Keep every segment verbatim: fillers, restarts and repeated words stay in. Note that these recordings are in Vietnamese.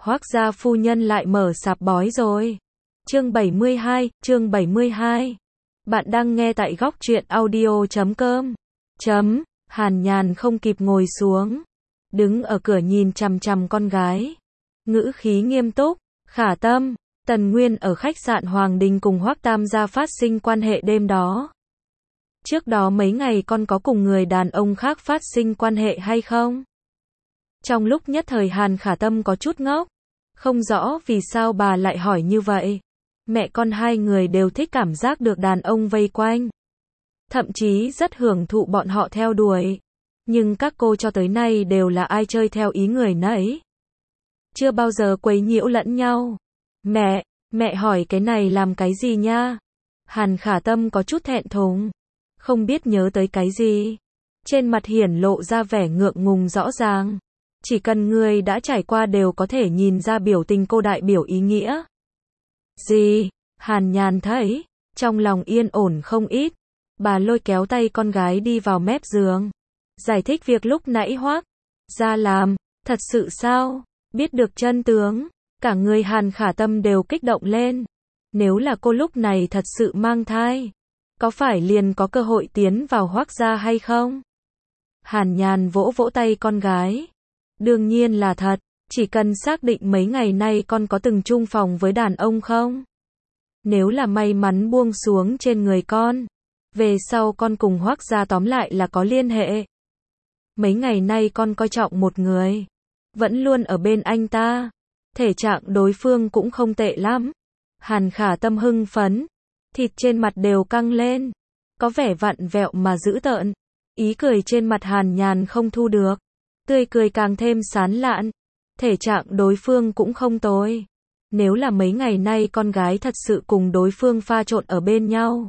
Hoác gia phu nhân lại mở sạp bói rồi. Chương bảy mươi hai, chương bảy mươi hai. Bạn đang nghe tại góc truyện audio chấm com. Chấm, Hàn Nhàn không kịp ngồi xuống. Đứng ở cửa nhìn chằm chằm con gái. Ngữ khí nghiêm túc, Khả Tâm, Tần Nguyên ở khách sạn Hoàng Đình cùng Hoác Tam gia phát sinh quan hệ đêm đó. Trước đó mấy ngày con có cùng người đàn ông khác phát sinh quan hệ hay không? Trong lúc nhất thời Hàn Khả Tâm có chút ngốc. Không rõ vì sao bà lại hỏi như vậy. Mẹ con hai người đều thích cảm giác được đàn ông vây quanh. Thậm chí rất hưởng thụ bọn họ theo đuổi. Nhưng các cô cho tới nay đều là ai chơi theo ý người nấy. Chưa bao giờ quấy nhiễu lẫn nhau. Mẹ, mẹ hỏi cái này làm cái gì nha? Hàn Khả Tâm có chút thẹn thùng. Không biết nhớ tới cái gì. Trên mặt hiển lộ ra vẻ ngượng ngùng rõ ràng. Chỉ cần người đã trải qua đều có thể nhìn ra biểu tình cô đại biểu ý nghĩa. Gì? Hàn Nhàn thấy, trong lòng yên ổn không ít. Bà lôi kéo tay con gái đi vào mép giường. Giải thích việc lúc nãy Hoác ra làm, thật sự sao? Biết được chân tướng, cả người Hàn Khả Tâm đều kích động lên. Nếu là cô lúc này thật sự mang thai, có phải liền có cơ hội tiến vào Hoác gia hay không? Hàn Nhàn vỗ vỗ tay con gái. Đương nhiên là thật, chỉ cần xác định mấy ngày nay con có từng chung phòng với đàn ông không? Nếu là may mắn buông xuống trên người con, về sau con cùng Hoác gia tóm lại là có liên hệ. Mấy ngày nay con coi trọng một người, vẫn luôn ở bên anh ta. Thể trạng đối phương cũng không tệ lắm. Hàn Khả Tâm hưng phấn, thịt trên mặt đều căng lên, có vẻ vặn vẹo mà dữ tợn. Ý cười trên mặt Hàn Nhàn không thu được, tươi cười càng thêm sán lạn. Thể trạng đối phương cũng không tồi. Nếu là mấy ngày nay con gái thật sự cùng đối phương pha trộn ở bên nhau,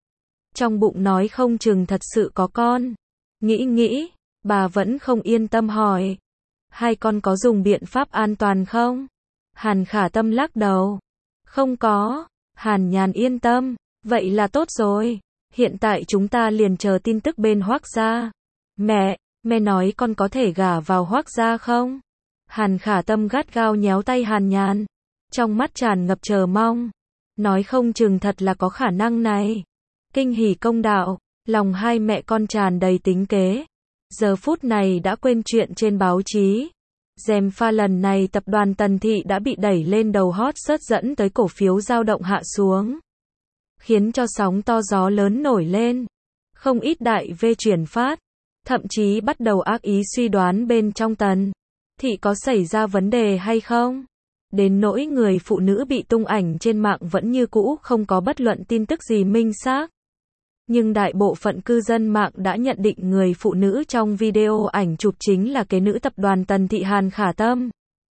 trong bụng nói không chừng thật sự có con. Nghĩ nghĩ, bà vẫn không yên tâm hỏi. Hai con có dùng biện pháp an toàn không? Hàn Khả Tâm lắc đầu. Không có. Hàn Nhàn yên tâm. Vậy là tốt rồi. Hiện tại chúng ta liền chờ tin tức bên Hoác gia. Mẹ, mẹ nói con có thể gả vào Hoác gia không? Hàn Khả Tâm gắt gao nhéo tay Hàn Nhàn. Trong mắt tràn ngập chờ mong. Nói không chừng thật là có khả năng này. Kinh hỉ công đạo. Lòng hai mẹ con tràn đầy tính kế. Giờ phút này đã quên chuyện trên báo chí. Gièm pha lần này tập đoàn Tần Thị đã bị đẩy lên đầu hot search dẫn tới cổ phiếu dao động hạ xuống. Khiến cho sóng to gió lớn nổi lên. Không ít đại V chuyển phát. Thậm chí bắt đầu ác ý suy đoán bên trong Tần Thị có xảy ra vấn đề hay không. Đến nỗi người phụ nữ bị tung ảnh trên mạng vẫn như cũ không có bất luận tin tức gì minh xác. Nhưng đại bộ phận cư dân mạng đã nhận định người phụ nữ trong video ảnh chụp chính là kế nữ tập đoàn Tần Thị Hàn Khả Tâm.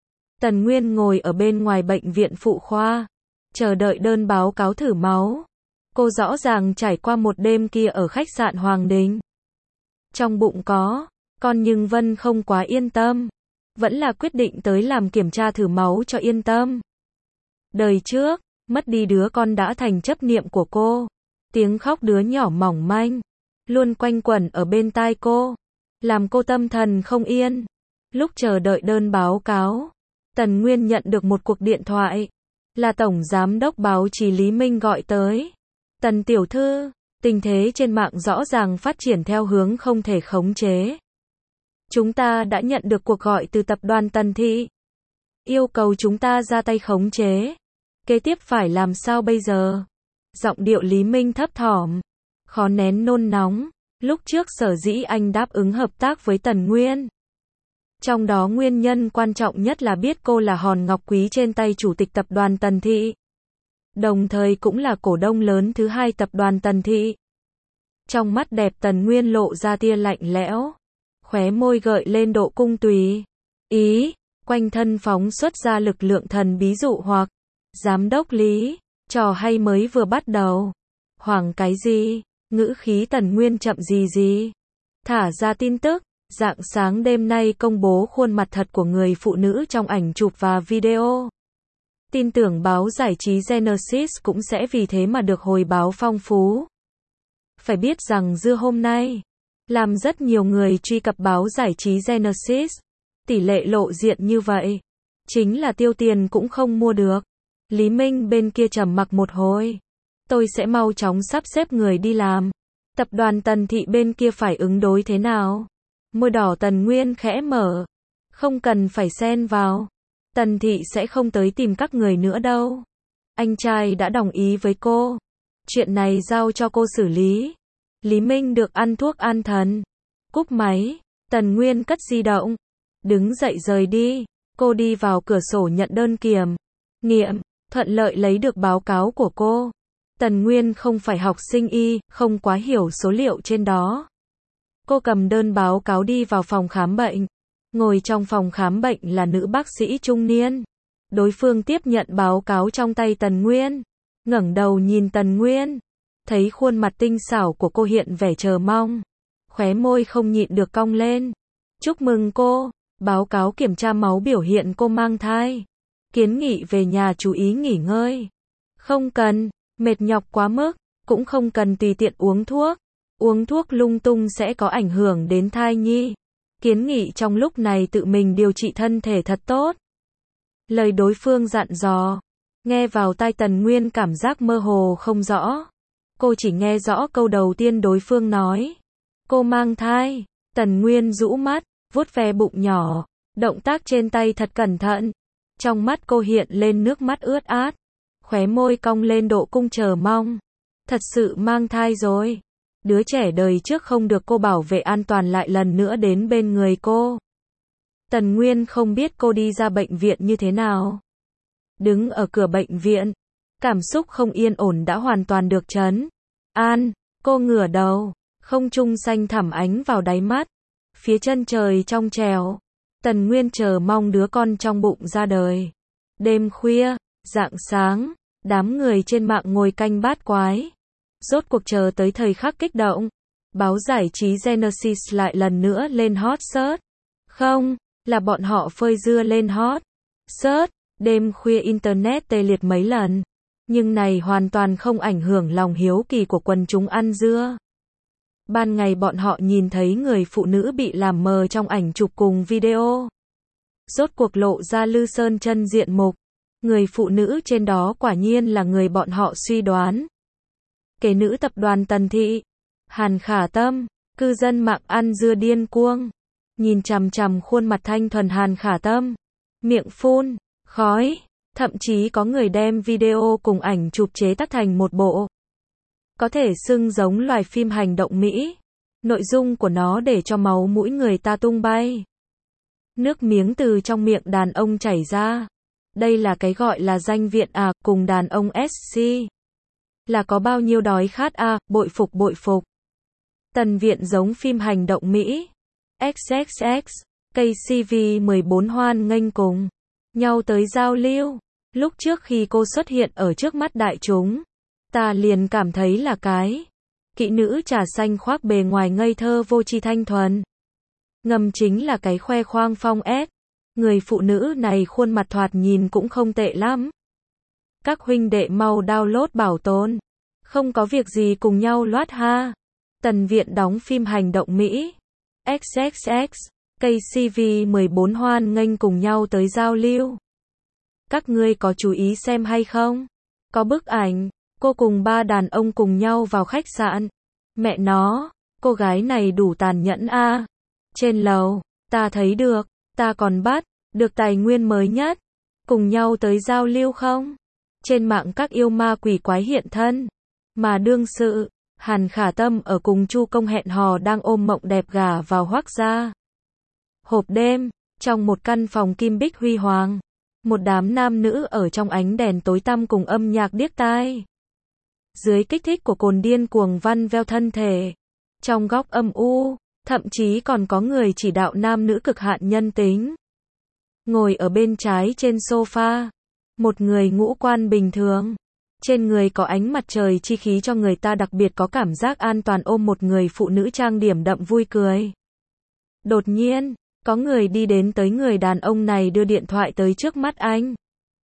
Tần Nguyên ngồi ở bên ngoài bệnh viện phụ khoa, chờ đợi đơn báo cáo thử máu. Cô rõ ràng trải qua một đêm kia ở khách sạn Hoàng Đình. Trong bụng có con nhưng Vân không quá yên tâm. Vẫn là quyết định tới làm kiểm tra thử máu cho yên tâm. Đời trước, mất đi đứa con đã thành chấp niệm của cô. Tiếng khóc đứa nhỏ mỏng manh, luôn quanh quẩn ở bên tai cô, làm cô tâm thần không yên. Lúc chờ đợi đơn báo cáo, Tần Nguyên nhận được một cuộc điện thoại. Là Tổng Giám đốc báo chí Lý Minh gọi tới. Tần tiểu thư, tình thế trên mạng rõ ràng phát triển theo hướng không thể khống chế. Chúng ta đã nhận được cuộc gọi từ tập đoàn Tần Thị. Yêu cầu chúng ta ra tay khống chế. Kế tiếp phải làm sao bây giờ? Giọng điệu Lý Minh thấp thỏm, khó nén nôn nóng. Lúc trước sở dĩ anh đáp ứng hợp tác với Tần Nguyên. Trong đó nguyên nhân quan trọng nhất là biết cô là hòn ngọc quý trên tay chủ tịch tập đoàn Tần Thị. Đồng thời cũng là cổ đông lớn thứ hai tập đoàn Tần Thị. Trong mắt đẹp Tần Nguyên lộ ra tia lạnh lẽo. Khóe môi gợi lên độ cung tùy. Ý, quanh thân phóng xuất ra lực lượng thần bí dụ hoặc. Giám đốc Lý. Trò hay mới vừa bắt đầu. Hoảng cái gì? Ngữ khí Tần Nguyên chậm gì gì. Thả ra tin tức. Rạng sáng đêm nay công bố khuôn mặt thật của người phụ nữ trong ảnh chụp và video. Tin tưởng báo giải trí Genesis cũng sẽ vì thế mà được hồi báo phong phú. Phải biết rằng dưa hôm nay, làm rất nhiều người truy cập báo giải trí Genesis. Tỷ lệ lộ diện như vậy. Chính là tiêu tiền cũng không mua được. Lý Minh bên kia trầm mặc một hồi. Tôi sẽ mau chóng sắp xếp người đi làm. Tập đoàn Tần Thị bên kia phải ứng đối thế nào? Môi đỏ Tần Nguyên khẽ mở. Không cần phải xen vào. Tần Thị sẽ không tới tìm các người nữa đâu. Anh trai đã đồng ý với cô. Chuyện này giao cho cô xử lý. Lý Minh được ăn thuốc an thần. Cúp máy. Tần Nguyên cất di động. Đứng dậy rời đi. Cô đi vào cửa sổ nhận đơn kiểm nghiệm, thuận lợi lấy được báo cáo của cô. Tần Nguyên không phải học sinh y, không quá hiểu số liệu trên đó. Cô cầm đơn báo cáo đi vào phòng khám bệnh. Ngồi trong phòng khám bệnh là nữ bác sĩ trung niên. Đối phương tiếp nhận báo cáo trong tay Tần Nguyên. Ngẩng đầu nhìn Tần Nguyên. Thấy khuôn mặt tinh xảo của cô hiện vẻ chờ mong. Khóe môi không nhịn được cong lên. Chúc mừng cô. Báo cáo kiểm tra máu biểu hiện cô mang thai. Kiến nghị về nhà chú ý nghỉ ngơi. Không cần, mệt nhọc quá mức. Cũng không cần tùy tiện uống thuốc. Uống thuốc lung tung sẽ có ảnh hưởng đến thai nhi. Kiến nghị trong lúc này tự mình điều trị thân thể thật tốt. Lời đối phương dặn dò. Nghe vào tai Tần Nguyên cảm giác mơ hồ không rõ. Cô chỉ nghe rõ câu đầu tiên đối phương nói. Cô mang thai. Tần Nguyên rũ mắt, vuốt ve bụng nhỏ. Động tác trên tay thật cẩn thận. Trong mắt cô hiện lên nước mắt ướt át. Khóe môi cong lên độ cung chờ mong. Thật sự mang thai rồi. Đứa trẻ đời trước không được cô bảo vệ an toàn lại lần nữa đến bên người cô. Tần Nguyên không biết cô đi ra bệnh viện như thế nào. Đứng ở cửa bệnh viện, cảm xúc không yên ổn đã hoàn toàn được trấn an. Cô ngửa đầu, không trung xanh thẳm ánh vào đáy mắt. Phía chân trời trong trèo. Tần Nguyên chờ mong đứa con trong bụng ra đời. Đêm khuya, rạng sáng, đám người trên mạng ngồi canh bát quái. Rốt cuộc chờ tới thời khắc kích động. Báo giải trí Genesis lại lần nữa lên hot search. Không, là bọn họ phơi dưa lên hot search. Đêm khuya internet tê liệt mấy lần. Nhưng này hoàn toàn không ảnh hưởng lòng hiếu kỳ của quần chúng ăn dưa. Ban ngày bọn họ nhìn thấy người phụ nữ bị làm mờ trong ảnh chụp cùng video. Rốt cuộc lộ ra Lư Sơn chân diện mục. Người phụ nữ trên đó quả nhiên là người bọn họ suy đoán. Kế nữ tập đoàn Tần Thị. Hàn Khả Tâm. Cư dân mạng ăn dưa điên cuồng. Nhìn chằm chằm khuôn mặt thanh thuần Hàn Khả Tâm. Miệng phun khói. Thậm chí có người đem video cùng ảnh chụp chế tác thành một bộ. Có thể xưng giống loài phim hành động Mỹ. Nội dung của nó để cho máu mũi người ta tung bay. Nước miếng từ trong miệng đàn ông chảy ra. Đây là cái gọi là danh viện à, cùng đàn ông ét xê. Là có bao nhiêu đói khát à, bội phục bội phục. Tần viện giống phim hành động Mỹ. ích ích ích, ca xê vê mười bốn hoan nghênh cùng nhau tới giao lưu. Lúc trước khi cô xuất hiện ở trước mắt đại chúng, ta liền cảm thấy là cái kỹ nữ trà xanh khoác bề ngoài ngây thơ vô tri thanh thuần. Ngầm chính là cái khoe khoang phong ép. Người phụ nữ này khuôn mặt thoạt nhìn cũng không tệ lắm. Các huynh đệ mau download bảo tồn. Không có việc gì cùng nhau loát ha. Tần viện đóng phim hành động Mỹ. ích ích ích, ca xê vê mười bốn hoan nghênh cùng nhau tới giao lưu. Các ngươi có chú ý xem hay không? Có bức ảnh, cô cùng ba đàn ông cùng nhau vào khách sạn. Mẹ nó, cô gái này đủ tàn nhẫn a. Trên lầu, ta thấy được, ta còn bắt được tài nguyên mới nhất. Cùng nhau tới giao lưu không? Trên mạng các yêu ma quỷ quái hiện thân. Mà đương sự, Hàn Khả Tâm ở cùng Chu Công hẹn hò đang ôm mộng đẹp gả vào Hoắc gia. Hộp đêm, trong một căn phòng kim bích huy hoàng. Một đám nam nữ ở trong ánh đèn tối tăm cùng âm nhạc điếc tai. Dưới kích thích của cồn điên cuồng văn veo thân thể. Trong góc âm u, thậm chí còn có người chỉ đạo nam nữ cực hạn nhân tính. Ngồi ở bên trái trên sofa. Một người ngũ quan bình thường. Trên người có ánh mặt trời chi khí cho người ta đặc biệt có cảm giác an toàn ôm một người phụ nữ trang điểm đậm vui cười. Đột nhiên, có người đi đến tới người đàn ông này đưa điện thoại tới trước mắt anh.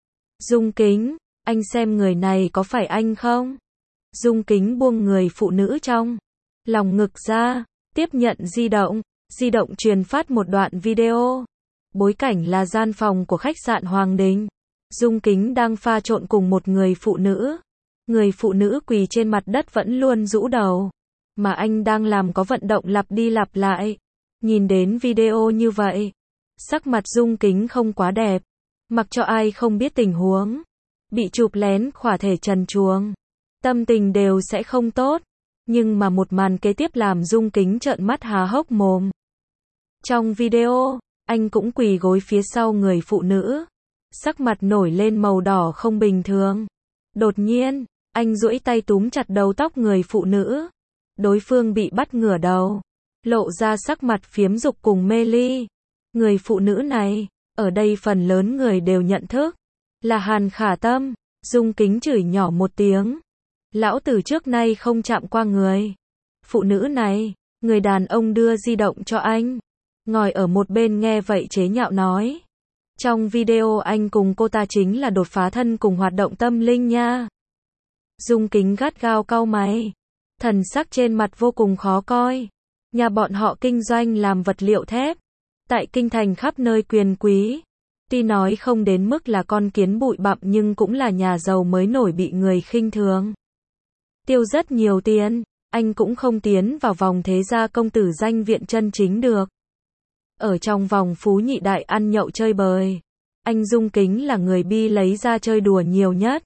Dung Kính, anh xem người này có phải anh không? Dung Kính buông người phụ nữ trong lòng ngực ra, tiếp nhận di động, di động truyền phát một đoạn video. Bối cảnh là gian phòng của khách sạn Hoàng Đình. Dung Kính đang pha trộn cùng một người phụ nữ. Người phụ nữ quỳ trên mặt đất vẫn luôn rũ đầu. Mà anh đang làm có vận động lặp đi lặp lại. Nhìn đến video như vậy, sắc mặt Dung Kính không quá đẹp. Mặc cho ai không biết tình huống, bị chụp lén khỏa thể trần truồng, tâm tình đều sẽ không tốt. Nhưng mà một màn kế tiếp làm Dung Kính trợn mắt há hốc mồm. Trong video, anh cũng quỳ gối phía sau người phụ nữ. Sắc mặt nổi lên màu đỏ không bình thường. Đột nhiên, anh duỗi tay túm chặt đầu tóc người phụ nữ. Đối phương bị bắt ngửa đầu, lộ ra sắc mặt phiếm dục cùng mê ly. Người phụ nữ này, ở đây phần lớn người đều nhận thức, là Hàn Khả Tâm. Dung Kính chửi nhỏ một tiếng. Lão tử trước nay không chạm qua người phụ nữ này. Người đàn ông đưa di động cho anh, ngồi ở một bên nghe vậy chế nhạo nói. Trong video anh cùng cô ta chính là đột phá thân cùng hoạt động tâm linh nha. Dung Kính gắt gao cau mày, thần sắc trên mặt vô cùng khó coi. Nhà bọn họ kinh doanh làm vật liệu thép, tại kinh thành khắp nơi quyền quý. Tuy nói không đến mức là con kiến bụi bặm nhưng cũng là nhà giàu mới nổi bị người khinh thường. Tiêu rất nhiều tiền, anh cũng không tiến vào vòng thế gia công tử danh viện chân chính được. Ở trong vòng phú nhị đại ăn nhậu chơi bời, anh Dung Kính là người bi lấy ra chơi đùa nhiều nhất.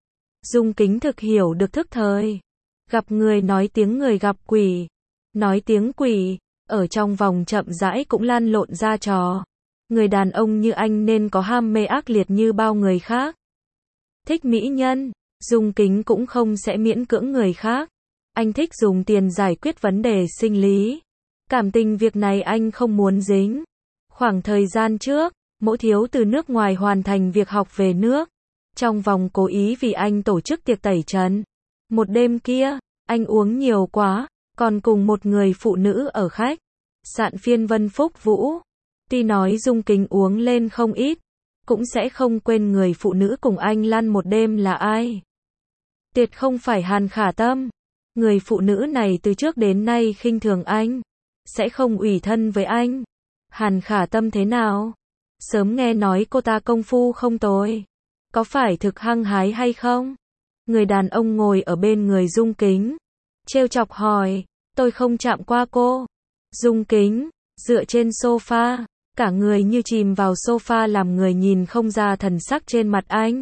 Dung Kính thực hiểu được thức thời. Gặp người nói tiếng người gặp quỷ. Nói tiếng quỷ, ở trong vòng chậm rãi cũng lăn lộn ra trò. Người đàn ông như anh nên có ham mê ác liệt như bao người khác. Thích mỹ nhân, Dung Kính cũng không sẽ miễn cưỡng người khác. Anh thích dùng tiền giải quyết vấn đề sinh lý. Cảm tình việc này anh không muốn dính. Khoảng thời gian trước, Mỗ Thiếu từ nước ngoài hoàn thành việc học về nước. Trong vòng cố ý vì anh tổ chức tiệc tẩy trần. Một đêm kia, anh uống nhiều quá, còn cùng một người phụ nữ ở khách sạn Phiên Vân Phúc Vũ. Tuy nói Dung Kính uống lên không ít, cũng sẽ không quên người phụ nữ cùng anh lăn một đêm là ai. Tuyệt không phải Hàn Khả Tâm. Người phụ nữ này từ trước đến nay khinh thường anh, sẽ không ủy thân với anh. Hàn Khả Tâm thế nào? Sớm nghe nói cô ta công phu không tồi. Có phải thực hăng hái hay không? Người đàn ông ngồi ở bên người Dung Kính, trêu chọc hỏi. Tôi không chạm qua cô. Dung Kính, dựa trên sofa, cả người như chìm vào sofa làm người nhìn không ra thần sắc trên mặt anh.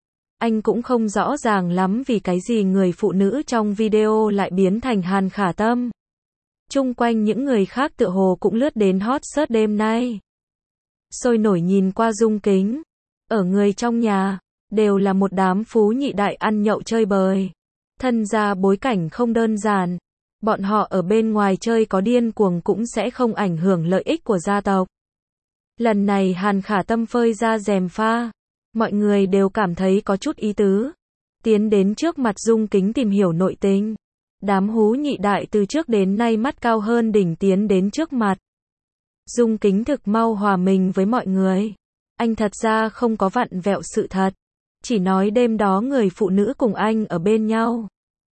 Anh cũng không rõ ràng lắm vì cái gì người phụ nữ trong video lại biến thành Hàn Khả Tâm. Chung quanh những người khác tựa hồ cũng lướt đến hot search đêm nay. Sôi nổi nhìn qua Dung Kính. Ở người trong nhà, đều là một đám phú nhị đại ăn nhậu chơi bời. Thân gia bối cảnh không đơn giản. Bọn họ ở bên ngoài chơi có điên cuồng cũng sẽ không ảnh hưởng lợi ích của gia tộc. Lần này Hàn Khả Tâm phơi ra rèm pha. Mọi người đều cảm thấy có chút ý tứ. Tiến đến trước mặt Dung Kính tìm hiểu nội tình. Đám hú nhị đại từ trước đến nay mắt cao hơn đỉnh tiến đến trước mặt. Dung Kính thực mau hòa mình với mọi người. Anh thật ra không có vặn vẹo sự thật. Chỉ nói đêm đó người phụ nữ cùng anh ở bên nhau.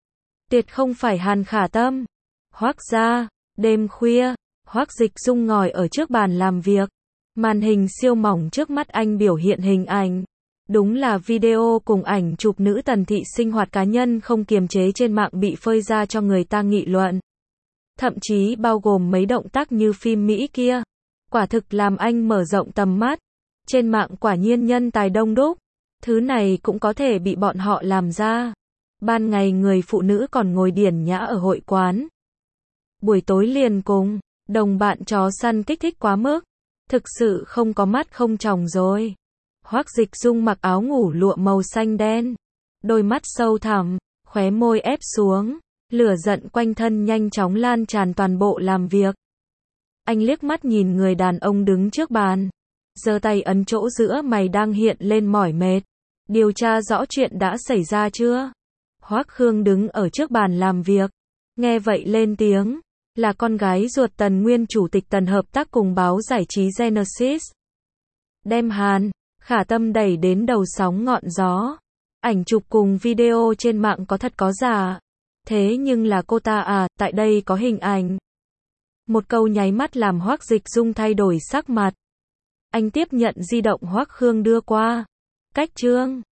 Tuyệt không phải Hàn Khả Tâm. Hoắc gia, đêm khuya, Hoắc Dịch Dung ngồi ở trước bàn làm việc. Màn hình siêu mỏng trước mắt anh biểu hiện hình ảnh. Đúng là video cùng ảnh chụp nữ Tần Thị sinh hoạt cá nhân không kiềm chế trên mạng bị phơi ra cho người ta nghị luận. Thậm chí bao gồm mấy động tác như phim Mỹ kia. Quả thực làm anh mở rộng tầm mắt. Trên mạng quả nhiên nhân tài đông đúc. Thứ này cũng có thể bị bọn họ làm ra. Ban ngày người phụ nữ còn ngồi điển nhã ở hội quán. Buổi tối liền cùng đồng bạn chó săn kích thích quá mức. Thực sự không có mắt không tròng rồi. Hoắc Dịch Dung mặc áo ngủ lụa màu xanh đen. Đôi mắt sâu thẳm, khóe môi ép xuống. Lửa giận quanh thân nhanh chóng lan tràn toàn bộ làm việc. Anh liếc mắt nhìn người đàn ông đứng trước bàn. Giơ tay ấn chỗ giữa mày đang hiện lên mỏi mệt. Điều tra rõ chuyện đã xảy ra chưa? Hoắc Khương đứng ở trước bàn làm việc. Nghe vậy lên tiếng. Là con gái ruột Tần nguyên chủ tịch Tần hợp tác cùng báo giải trí Genesis. Đem Hàn Khả Tâm đẩy đến đầu sóng ngọn gió. Ảnh chụp cùng video trên mạng có thật có giả. Thế nhưng là cô ta à, tại đây có hình ảnh. Một câu nháy mắt làm Hoắc Dịch Dung thay đổi sắc mặt. Anh tiếp nhận di động Hoắc Khương đưa qua. Cách Trương